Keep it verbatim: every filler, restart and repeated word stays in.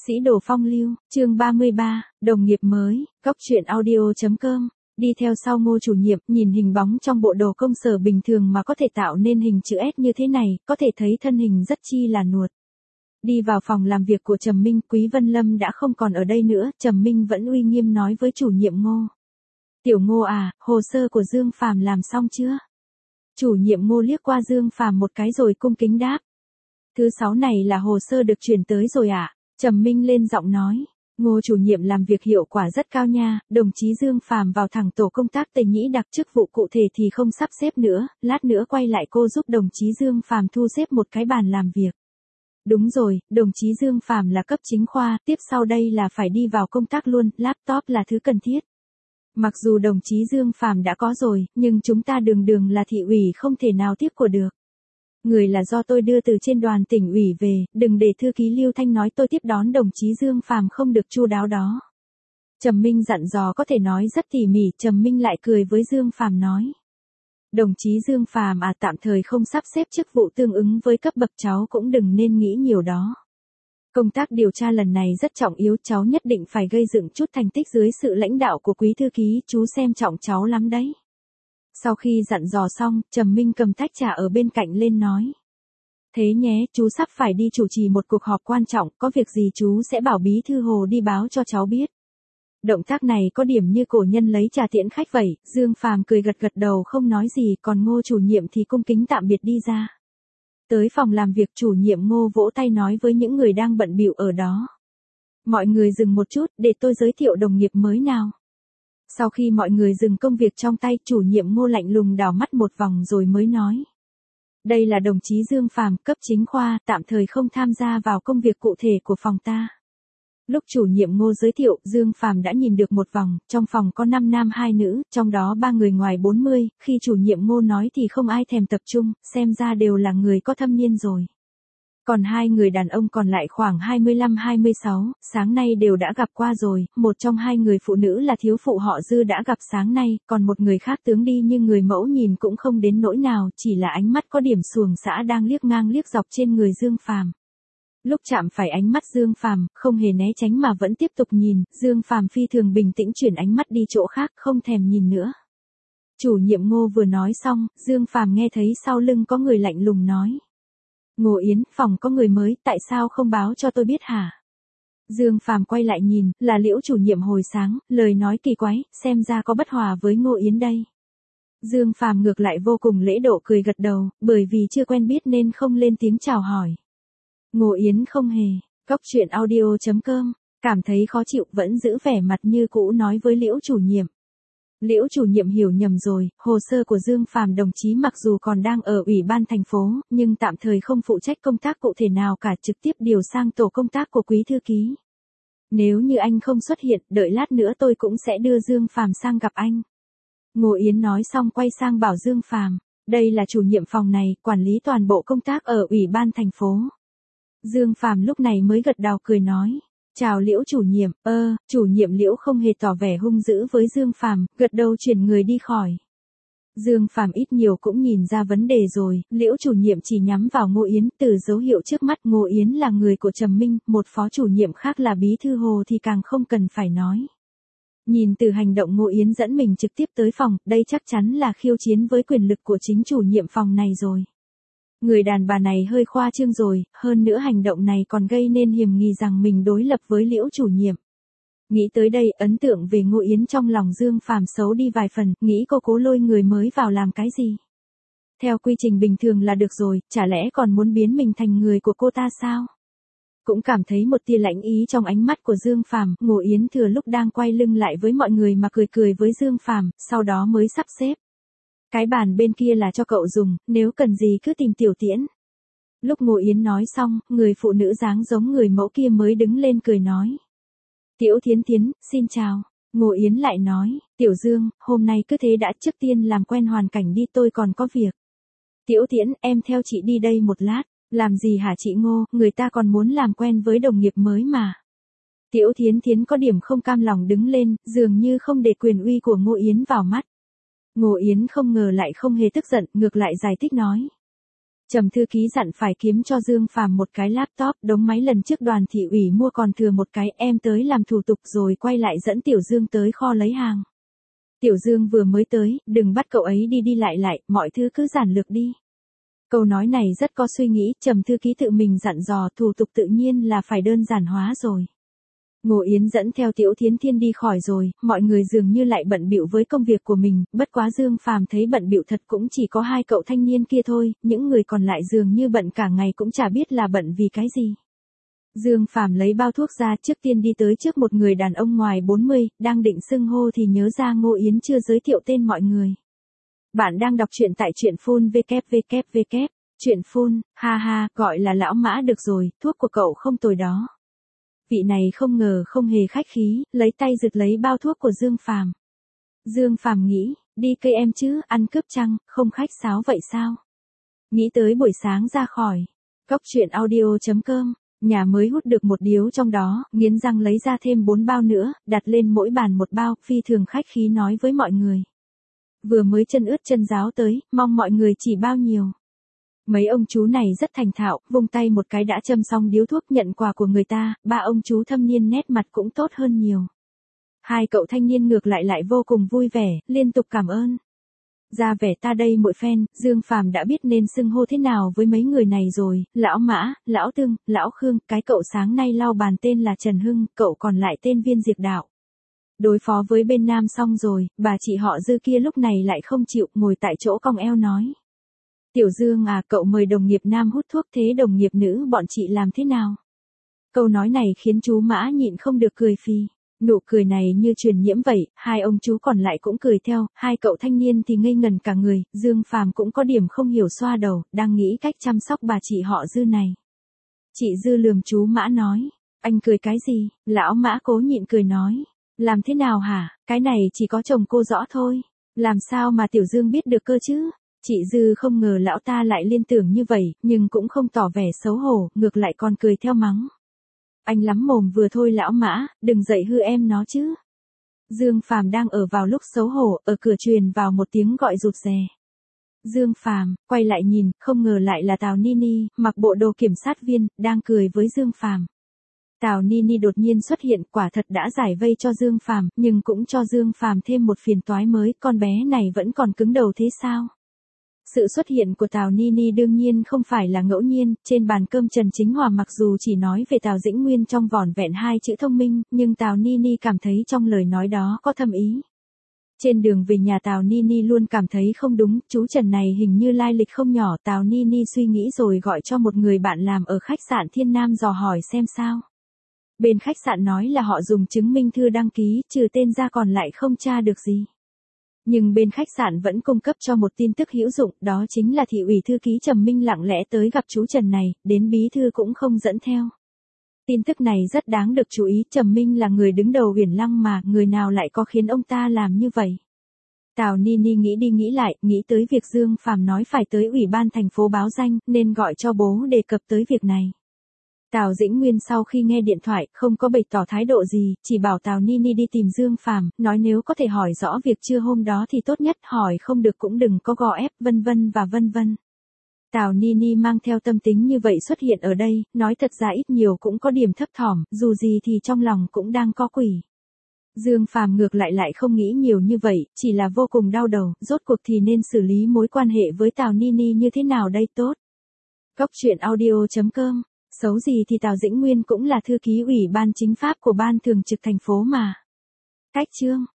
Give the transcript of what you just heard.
Sĩ đồ phong lưu, chương ba mươi ba, đồng nghiệp mới, góc truyện audio.com. Đi theo sau Ngô chủ nhiệm, nhìn hình bóng trong bộ đồ công sở bình thường mà có thể tạo nên hình chữ S như thế này, có thể thấy thân hình rất chi là nuột. Đi vào phòng làm việc của Trầm Minh, Quý Vân Lâm đã không còn ở đây nữa, Trầm Minh vẫn uy nghiêm nói với chủ nhiệm Ngô. Tiểu Ngô à, hồ sơ của Dương Phàm làm xong chưa? Chủ nhiệm Ngô liếc qua Dương Phàm một cái rồi cung kính đáp. Thứ sáu này là hồ sơ được chuyển tới rồi ạ. À? Trầm Minh lên giọng nói. Ngô chủ nhiệm làm việc hiệu quả rất cao nha, đồng chí Dương Phàm vào thẳng tổ công tác Tây Nhĩ đặc chức vụ cụ thể thì không sắp xếp nữa, lát nữa quay lại cô giúp đồng chí Dương Phàm thu xếp một cái bàn làm việc. Đúng rồi, đồng chí Dương Phàm là cấp chính khoa, tiếp sau đây là phải đi vào công tác luôn, laptop là thứ cần thiết. Mặc dù đồng chí Dương Phàm đã có rồi, nhưng chúng ta đường đường là thị ủy không thể nào tiếp của được. Người là do tôi đưa từ trên đoàn tỉnh ủy về, đừng để thư ký Lưu Thanh nói tôi tiếp đón đồng chí Dương Phàm không được chu đáo đó. Trầm Minh dặn dò có thể nói rất tỉ mỉ, Trầm Minh lại cười với Dương Phàm nói. Đồng chí Dương Phàm à, tạm thời không sắp xếp chức vụ tương ứng với cấp bậc cháu cũng đừng nên nghĩ nhiều đó. Công tác điều tra lần này rất trọng yếu, cháu nhất định phải gây dựng chút thành tích dưới sự lãnh đạo của quý thư ký, chú xem trọng cháu lắm đấy. Sau khi dặn dò xong, Trầm Minh cầm tách trà ở bên cạnh lên nói. Thế nhé, chú sắp phải đi chủ trì một cuộc họp quan trọng, có việc gì chú sẽ bảo bí thư Hồ đi báo cho cháu biết. Động tác này có điểm như cổ nhân lấy trà tiễn khách vậy, Dương Phàm cười gật gật đầu không nói gì, còn Ngô chủ nhiệm thì cung kính tạm biệt đi ra. Tới phòng làm việc, chủ nhiệm Ngô vỗ tay nói với những người đang bận bịu ở đó. Mọi người dừng một chút, để tôi giới thiệu đồng nghiệp mới nào. Sau khi mọi người dừng công việc trong tay, chủ nhiệm Ngô lạnh lùng đảo mắt một vòng rồi mới nói. Đây là đồng chí Dương Phàm, cấp chính khoa, tạm thời không tham gia vào công việc cụ thể của phòng ta. Lúc chủ nhiệm Ngô giới thiệu, Dương Phàm đã nhìn được một vòng, trong phòng có năm nam hai nữ, trong đó ba người ngoài bốn mươi, khi chủ nhiệm Ngô nói thì không ai thèm tập trung, xem ra đều là người có thâm niên rồi. Còn hai người đàn ông còn lại khoảng hai mươi lăm hai mươi sáu, sáng nay đều đã gặp qua rồi, một trong hai người phụ nữ là thiếu phụ họ Dư đã gặp sáng nay, còn một người khác tướng đi nhưng người mẫu nhìn cũng không đến nỗi nào, chỉ là ánh mắt có điểm xuồng xã đang liếc ngang liếc dọc trên người Dương Phàm. Lúc chạm phải ánh mắt Dương Phàm, không hề né tránh mà vẫn tiếp tục nhìn, Dương Phàm phi thường bình tĩnh chuyển ánh mắt đi chỗ khác, không thèm nhìn nữa. Chủ nhiệm Ngô vừa nói xong, Dương Phàm nghe thấy sau lưng có người lạnh lùng nói. Ngô Yến, phòng có người mới, tại sao không báo cho tôi biết hả? Dương Phàm quay lại nhìn, là Liễu chủ nhiệm hồi sáng, lời nói kỳ quái, xem ra có bất hòa với Ngô Yến đây. Dương Phàm ngược lại vô cùng lễ độ cười gật đầu, bởi vì chưa quen biết nên không lên tiếng chào hỏi. Ngô Yến không hề, góc truyện audio.com, cảm thấy khó chịu vẫn giữ vẻ mặt như cũ nói với Liễu chủ nhiệm. Liễu chủ nhiệm hiểu nhầm rồi, hồ sơ của Dương Phàm đồng chí mặc dù còn đang ở ủy ban thành phố, nhưng tạm thời không phụ trách công tác cụ thể nào cả, trực tiếp điều sang tổ công tác của quý thư ký. Nếu như anh không xuất hiện, đợi lát nữa tôi cũng sẽ đưa Dương Phàm sang gặp anh. Ngô Yến nói xong quay sang bảo Dương Phàm, đây là chủ nhiệm phòng này, quản lý toàn bộ công tác ở ủy ban thành phố. Dương Phàm lúc này mới gật đầu cười nói. Chào Liễu chủ nhiệm, ơ, chủ nhiệm Liễu không hề tỏ vẻ hung dữ với Dương Phàm, gật đầu chuyển người đi khỏi. Dương Phàm ít nhiều cũng nhìn ra vấn đề rồi, Liễu chủ nhiệm chỉ nhắm vào Ngô Yến, từ dấu hiệu trước mắt Ngô Yến là người của Trầm Minh, một phó chủ nhiệm khác là bí thư Hồ thì càng không cần phải nói. Nhìn từ hành động Ngô Yến dẫn mình trực tiếp tới phòng, đây chắc chắn là khiêu chiến với quyền lực của chính chủ nhiệm phòng này rồi. Người đàn bà này hơi khoa trương rồi, hơn nữa hành động này còn gây nên hiềm nghi rằng mình đối lập với Liễu chủ nhiệm. Nghĩ tới đây, ấn tượng về Ngô Yến trong lòng Dương Phàm xấu đi vài phần, nghĩ cô cố lôi người mới vào làm cái gì. Theo quy trình bình thường là được rồi, chả lẽ còn muốn biến mình thành người của cô ta sao? Cũng cảm thấy một tia lãnh ý trong ánh mắt của Dương Phàm, Ngô Yến thừa lúc đang quay lưng lại với mọi người mà cười cười với Dương Phàm, sau đó mới sắp xếp. Cái bàn bên kia là cho cậu dùng, nếu cần gì cứ tìm Tiểu Tiễn. Lúc Ngô Yến nói xong, người phụ nữ dáng giống người mẫu kia mới đứng lên cười nói. Tiểu Thiến Thiến, xin chào. Ngô Yến lại nói, Tiểu Dương, hôm nay cứ thế đã, trước tiên làm quen hoàn cảnh đi, tôi còn có việc. Tiểu Tiễn, em theo chị đi đây một lát. Làm gì hả chị Ngô, người ta còn muốn làm quen với đồng nghiệp mới mà. Tiểu Thiến Thiến có điểm không cam lòng đứng lên, dường như không để quyền uy của Ngô Yến vào mắt. Ngô Yến không ngờ lại không hề tức giận, ngược lại giải thích nói. Trầm thư ký dặn phải kiếm cho Dương Phàm một cái laptop, đống máy lần trước Đoàn thị ủy mua còn thừa một cái, em tới làm thủ tục rồi quay lại dẫn Tiểu Dương tới kho lấy hàng. Tiểu Dương vừa mới tới, đừng bắt cậu ấy đi đi lại lại, mọi thứ cứ giản lược đi. Câu nói này rất có suy nghĩ, Trầm thư ký tự mình dặn dò, thủ tục tự nhiên là phải đơn giản hóa rồi. Ngô Yến dẫn theo Tiểu Thiến Thiên đi khỏi rồi, mọi người dường như lại bận bịu với công việc của mình, bất quá Dương Phàm thấy bận bịu thật cũng chỉ có hai cậu thanh niên kia thôi, những người còn lại dường như bận cả ngày cũng chả biết là bận vì cái gì. Dương Phàm lấy bao thuốc ra, trước tiên đi tới trước một người đàn ông ngoài bốn mươi, đang định xưng hô thì nhớ ra Ngô Yến chưa giới thiệu tên mọi người. Bạn đang đọc truyện tại truyện phun vê kép vê kép vê kép, truyện phun, ha ha, gọi là lão Mã được rồi, thuốc của cậu không tồi đó. Vị này không ngờ không hề khách khí, lấy tay giật lấy bao thuốc của Dương Phàm. Dương Phàm nghĩ, đi cây em chứ, ăn cướp chăng, không khách sáo vậy sao? Nghĩ tới buổi sáng ra khỏi, cốc truyện audio chấm com, nhà mới hút được một điếu trong đó, nghiến răng lấy ra thêm bốn bao nữa, đặt lên mỗi bàn một bao, phi thường khách khí nói với mọi người. Vừa mới chân ướt chân ráo tới, mong mọi người chỉ bao nhiêu. Mấy ông chú này rất thành thạo, vung tay một cái đã châm xong điếu thuốc nhận quà của người ta, ba ông chú thâm niên nét mặt cũng tốt hơn nhiều. Hai cậu thanh niên ngược lại lại vô cùng vui vẻ, liên tục cảm ơn. Ra vẻ ta đây mỗi phen, Dương Phàm đã biết nên xưng hô thế nào với mấy người này rồi, lão Mã, lão Tương, lão Khương, cái cậu sáng nay lau bàn tên là Trần Hưng, cậu còn lại tên Viên Diệp Đạo. Đối phó với bên Nam xong rồi, bà chị họ Dư kia lúc này lại không chịu, ngồi tại chỗ cong eo nói. Tiểu Dương à, cậu mời đồng nghiệp nam hút thuốc, thế đồng nghiệp nữ bọn chị làm thế nào? Câu nói này khiến chú Mã nhịn không được cười phì. Nụ cười này như truyền nhiễm vậy, hai ông chú còn lại cũng cười theo, hai cậu thanh niên thì ngây ngần cả người, Dương Phàm cũng có điểm không hiểu xoa đầu, đang nghĩ cách chăm sóc bà chị họ Dư này. Chị Dư lườm chú Mã nói, anh cười cái gì? Lão Mã cố nhịn cười nói, làm thế nào hả, cái này chỉ có chồng cô rõ thôi, làm sao mà Tiểu Dương biết được cơ chứ? Chị Dư không ngờ lão ta lại liên tưởng như vậy, nhưng cũng không tỏ vẻ xấu hổ, ngược lại còn cười theo mắng. Anh lắm mồm vừa thôi lão Mã, đừng dậy hư em nó chứ. Dương Phàm đang ở vào lúc xấu hổ, ở cửa truyền vào một tiếng gọi rụt rè. Dương Phàm quay lại nhìn, không ngờ lại là Tào Nini, mặc bộ đồ kiểm sát viên, đang cười với Dương Phàm. Tào Nini đột nhiên xuất hiện, quả thật đã giải vây cho Dương Phàm, nhưng cũng cho Dương Phàm thêm một phiền toái mới, con bé này vẫn còn cứng đầu thế sao? Sự xuất hiện của Tào Nini đương nhiên không phải là ngẫu nhiên, trên bàn cơm Trần Chính Hòa mặc dù chỉ nói về Tào Dĩnh Nguyên trong vỏn vẹn hai chữ thông minh, nhưng Tào Nini cảm thấy trong lời nói đó có thâm ý. Trên đường về nhà Tào Nini luôn cảm thấy không đúng, chú Trần này hình như lai lịch không nhỏ, Tào Nini suy nghĩ rồi gọi cho một người bạn làm ở khách sạn Thiên Nam dò hỏi xem sao. Bên khách sạn nói là họ dùng chứng minh thư đăng ký, trừ tên ra còn lại không tra được gì. Nhưng bên khách sạn vẫn cung cấp cho một tin tức hữu dụng, đó chính là thị ủy thư ký Trầm Minh lặng lẽ tới gặp chú Trần này, đến bí thư cũng không dẫn theo. Tin tức này rất đáng được chú ý, Trầm Minh là người đứng đầu Uyển Lăng mà, người nào lại có khiến ông ta làm như vậy. Tào Nini nghĩ đi nghĩ lại, nghĩ tới việc Dương Phàm nói phải tới ủy ban thành phố báo danh, nên gọi cho bố đề cập tới việc này. Tào Dĩnh Nguyên sau khi nghe điện thoại, không có bày tỏ thái độ gì, chỉ bảo Tào Nini đi tìm Dương Phàm, nói nếu có thể hỏi rõ việc trưa hôm đó thì tốt nhất, hỏi không được cũng đừng có gò ép, vân vân và vân vân. Tào Nini mang theo tâm tính như vậy xuất hiện ở đây, nói thật ra ít nhiều cũng có điểm thấp thỏm, dù gì thì trong lòng cũng đang có quỷ. Dương Phàm ngược lại lại không nghĩ nhiều như vậy, chỉ là vô cùng đau đầu, rốt cuộc thì nên xử lý mối quan hệ với Tào Nini như thế nào đây tốt. Cốc truyện audio chấm com. Xấu gì thì Tào Dĩnh Nguyên cũng là thư ký ủy ban chính pháp của ban thường trực thành phố mà. Cách chương